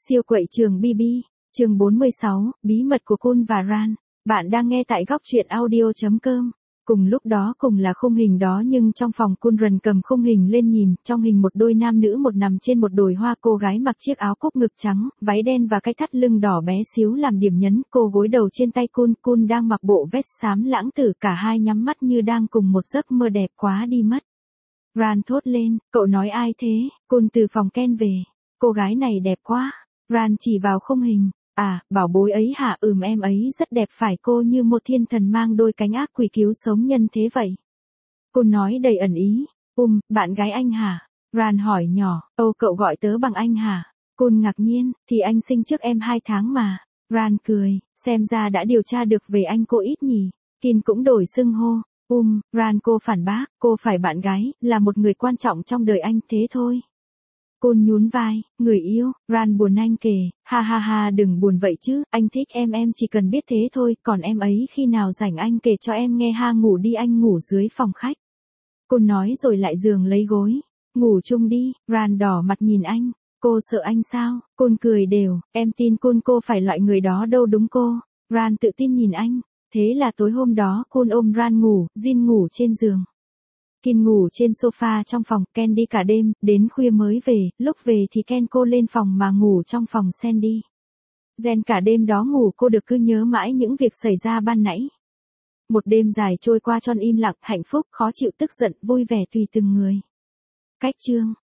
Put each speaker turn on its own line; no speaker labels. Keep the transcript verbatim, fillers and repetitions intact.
Siêu quậy trường bê bê, chương bốn mươi sáu, bí mật của Kun và Ran. Bạn đang nghe tại góc truyện audio chấm com. Cùng lúc đó cùng là khung hình đó nhưng trong phòng Kun Ran cầm khung hình lên nhìn, trong hình một đôi nam nữ một nằm trên một đồi hoa, cô gái mặc chiếc áo cúc ngực trắng, váy đen và cái thắt lưng đỏ bé xíu làm điểm nhấn, cô gối đầu trên tay Kun, Kun đang mặc bộ vest xám lãng tử, cả hai nhắm mắt như đang cùng một giấc mơ đẹp quá đi mất. Ran thốt lên, cậu nói ai thế? Kun từ phòng Ken về. Cô gái này đẹp quá. Ran chỉ vào khung hình. À, bảo bối ấy hả? Ừm, em ấy rất đẹp, phải, cô như một thiên thần mang đôi cánh ác quỷ cứu sống nhân thế vậy. Kun nói đầy ẩn ý. Um, bạn gái anh hả? Ran hỏi nhỏ. Ồ, cậu gọi tớ bằng anh hả? Kun ngạc nhiên, thì anh sinh trước em hai tháng mà. Ran cười, xem ra đã điều tra được về anh cô ít nhỉ. Kin cũng đổi xưng hô. Um, Ran cô phản bác, cô phải bạn gái, là một người quan trọng trong đời anh, thế thôi. Kun nhún vai, người yêu. Ran buồn anh kể, ha ha ha, đừng buồn vậy chứ, anh thích em em chỉ cần biết thế thôi, còn em ấy khi nào rảnh anh kể cho em nghe ha, ngủ đi, anh ngủ dưới phòng khách. Kun nói rồi lại giường lấy gối, ngủ chung đi. Ran đỏ mặt nhìn anh, cô sợ anh sao? Kun cười đều, em tin Kun, cô phải loại người đó đâu, đúng cô? Ran tự tin nhìn anh. Thế là tối hôm đó, Kun ôm Ran ngủ, Jin ngủ trên giường. Kin ngủ trên sofa trong phòng, Ken đi cả đêm, đến khuya mới về, lúc về thì Ken cô lên phòng mà ngủ trong phòng Sandy. Jen cả đêm đó ngủ, cô được cứ nhớ mãi những việc xảy ra ban nãy. Một đêm dài trôi qua trong im lặng, hạnh phúc, khó chịu, tức giận, vui vẻ tùy từng người. Cách chương,